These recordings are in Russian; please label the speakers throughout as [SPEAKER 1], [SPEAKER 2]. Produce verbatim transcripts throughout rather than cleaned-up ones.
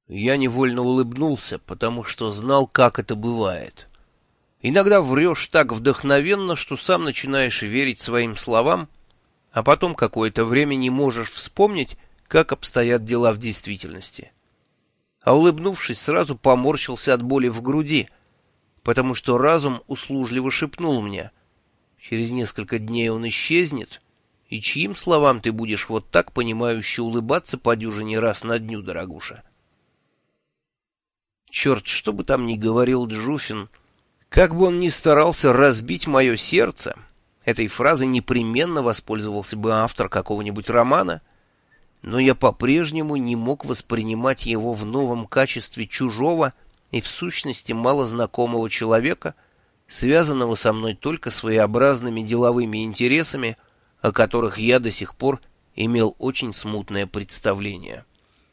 [SPEAKER 1] Я невольно улыбнулся, потому что знал, как это бывает. Иногда врешь так вдохновенно, что сам начинаешь верить своим словам, а потом какое-то время не можешь вспомнить, как обстоят дела в действительности. А улыбнувшись, сразу поморщился от боли в груди, потому что разум услужливо шепнул мне: через несколько дней он исчезнет, и чьим словам ты будешь вот так понимающе улыбаться по дюжине раз на дню, дорогуша? Черт, что бы там ни говорил Джуфин, как бы он ни старался разбить мое сердце, этой фразой непременно воспользовался бы автор какого-нибудь романа, но я по-прежнему не мог воспринимать его в новом качестве чужого и в сущности малознакомого человека, связанного со мной только своеобразными деловыми интересами, о которых я до сих пор имел очень смутное представление.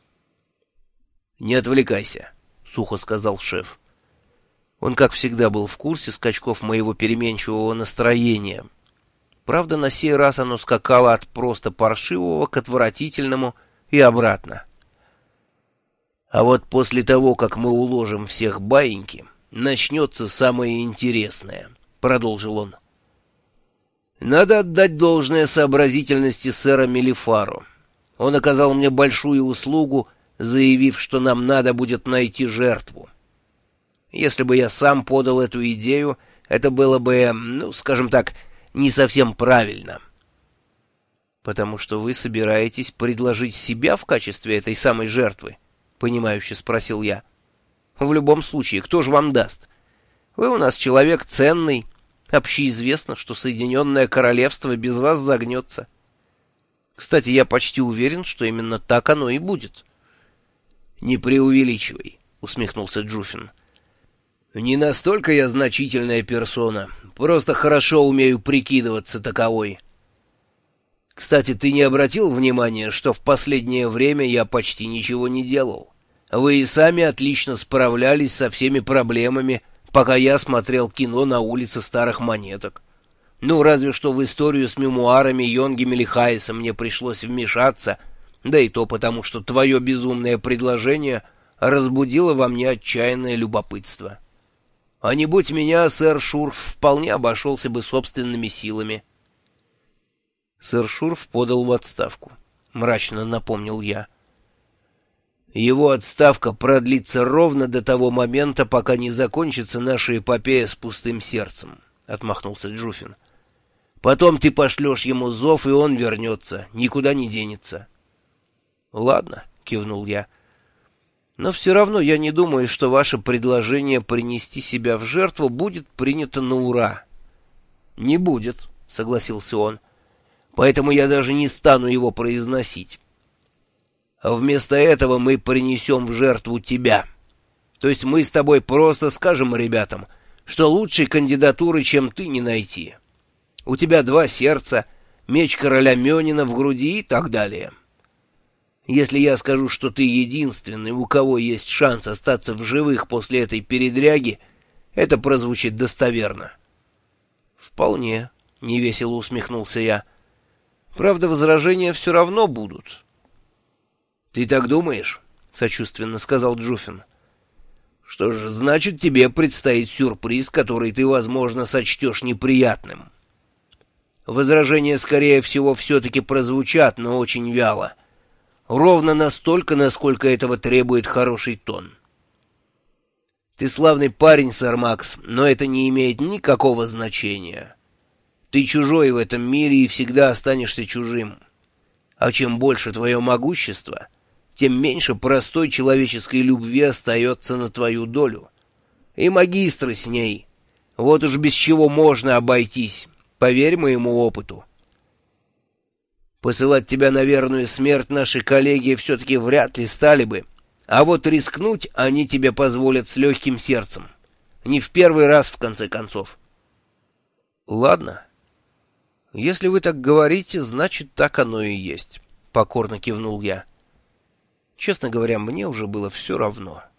[SPEAKER 1] «Не отвлекайся», — сухо сказал шеф. Он, как всегда, был в курсе скачков моего переменчивого настроения. Правда, на сей раз оно скакало от просто паршивого к отвратительному и обратно. А вот после того, как мы уложим всех баиньки, начнется самое интересное, — продолжил он. Надо отдать должное сообразительности сэра Мелифару. Он оказал мне большую услугу, заявив, что нам надо будет найти жертву. Если бы я сам подал эту идею, это было бы, ну, скажем так, не совсем правильно. — Потому что вы собираетесь предложить себя в качестве этой самой жертвы? — понимающе спросил я. — В любом случае, кто же вам даст? Вы у нас человек ценный. Общеизвестно, что Соединенное Королевство без вас загнется. Кстати, я почти уверен, что именно так оно и будет. — Не преувеличивай, — усмехнулся Джуфин. — Не настолько я значительная персона, просто хорошо умею прикидываться таковой. Кстати, ты не обратил внимания, что в последнее время я почти ничего не делал? Вы и сами отлично справлялись со всеми проблемами, пока я смотрел кино на улице старых монеток. Ну, разве что в историю с мемуарами Йонги Мелихайса мне пришлось вмешаться, да и то потому, что твое безумное предложение разбудило во мне отчаянное любопытство. А не будь меня, сэр Шурф вполне обошелся бы собственными силами. Сэр Шурф подал в отставку, — мрачно напомнил я. Его отставка продлится ровно до того момента, пока не закончится наша эпопея с пустым сердцем, — отмахнулся Джуфин. Потом ты пошлешь ему зов, и он вернется, никуда не денется. — Ладно, — кивнул я. Но все равно я не думаю, что ваше предложение принести себя в жертву будет принято на ура. — Не будет, — согласился он. — Поэтому я даже не стану его произносить. А вместо этого мы принесем в жертву тебя. То есть мы с тобой просто скажем ребятам, что лучшей кандидатуры, чем ты, не найти. У тебя два сердца, меч короля Мёнина в груди и так далее. Если я скажу, что ты единственный, у кого есть шанс остаться в живых после этой передряги, это прозвучит достоверно. — Вполне, — невесело усмехнулся я. — Правда, возражения все равно будут. — Ты так думаешь? — сочувственно сказал Джуфин. — Что ж, значит, тебе предстоит сюрприз, который ты, возможно, сочтешь неприятным. Возражения, скорее всего, все-таки прозвучат, но очень вяло. Ровно настолько, насколько этого требует хороший тон. Ты славный парень, сэр Макс, но это не имеет никакого значения. Ты чужой в этом мире и всегда останешься чужим. А чем больше твое могущество, тем меньше простой человеческой любви остается на твою долю. И магистры с ней. Вот уж без чего можно обойтись, поверь моему опыту. Посылать тебя на верную смерть наши коллеги все-таки вряд ли стали бы, а вот рискнуть они тебе позволят с легким сердцем. Не в первый раз, в конце концов. Ладно. Если вы так говорите, значит, так оно и есть, — покорно кивнул я. Честно говоря, мне уже было все равно.